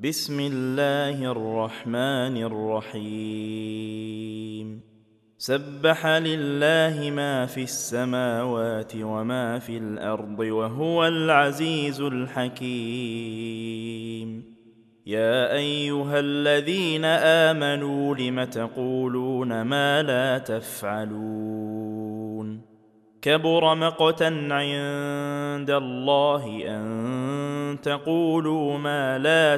بسم الله الرحمن الرحيم سبح لله ما في السماوات وما في الأرض وهو العزيز الحكيم يا أيها الذين آمنوا لم تقولون ما لا تفعلون كبر مقتا عند الله أن تقولوا ما لا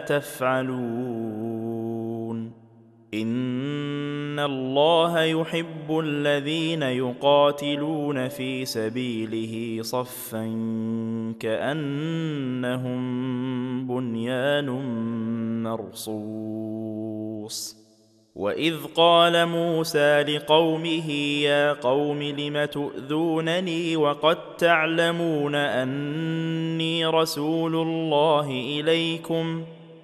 تفعلون إن الله يحب الذين يقاتلون في سبيله صفا كأنهم بنيان مرصوص وإذ قال موسى لقومه يا قوم لم تؤذونني وقد تعلمون أني رسول الله إليكم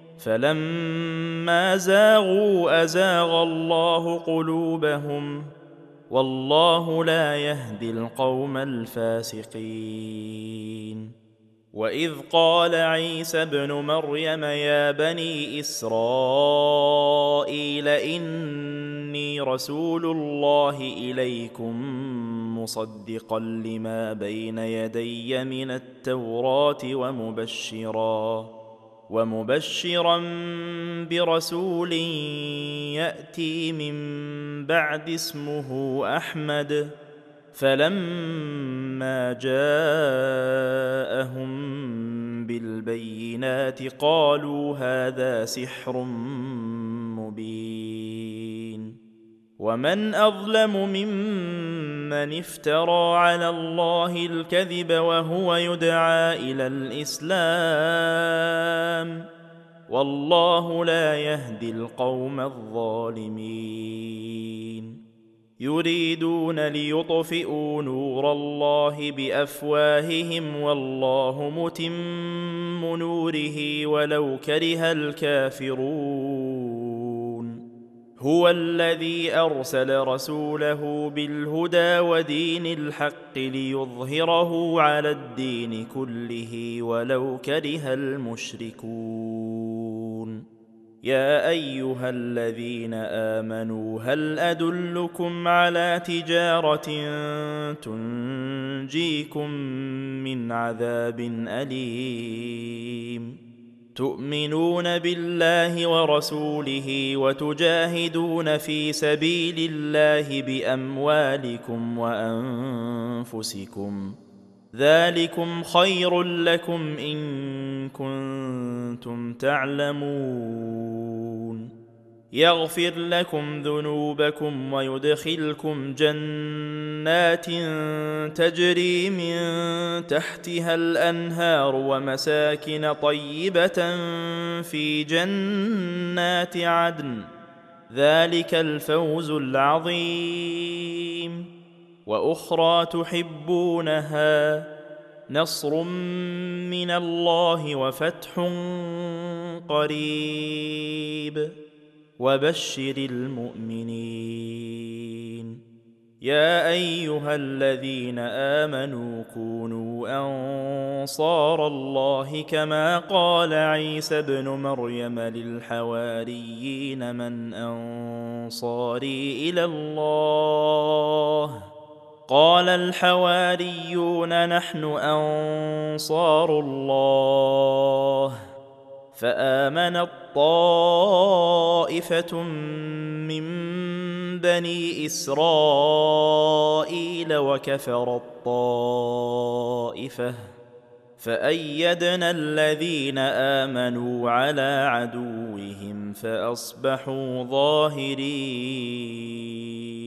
فلما زاغوا أزاغ الله قلوبهم والله لا يهدي القوم الفاسقين وإذ قال عيسى ابن مريم يا بني إسرائيل إني رسول الله إليكم مصدقا لما بين يدي من التوراة ومبشرا برسول يأتي من بعد اسمه أحمد فلما جاءهم بالبينات قالوا هذا سحر مبين ومن أظلم ممن افترى على الله الكذب وهو يدعى إلى الإسلام والله لا يهدي القوم الظالمين يريدون ليطفئوا نور الله بأفواههم والله متم نوره ولو كره الكافرون هو الذي أرسل رسوله بالهدى ودين الحق ليظهره على الدين كله ولو كره المشركون يا أيها الذين آمنوا هل أدلكم على تجارة تنجيكم من عذاب أليم تؤمنون بالله ورسوله وتجاهدون في سبيل الله بأموالكم وأنفسكم ذلكم خير لكم إن كنتم تعلمون يغفر لكم ذنوبكم ويدخلكم جنات تجري من تحتها الأنهار ومساكن طيبة في جنات عدن ذلك الفوز العظيم وأخرى تحبونها نصر من الله وفتح قريب وبشر المؤمنين يا أيها الذين آمنوا كونوا أنصار الله كما قال عيسى ابن مريم للحواريين من أنصاري إلى الله قال الحواريون نحن أنصار الله فآمنت طائفة من بني إسرائيل وكفرت طائفة فأيدنا الذين آمنوا على عدوهم فأصبحوا ظاهرين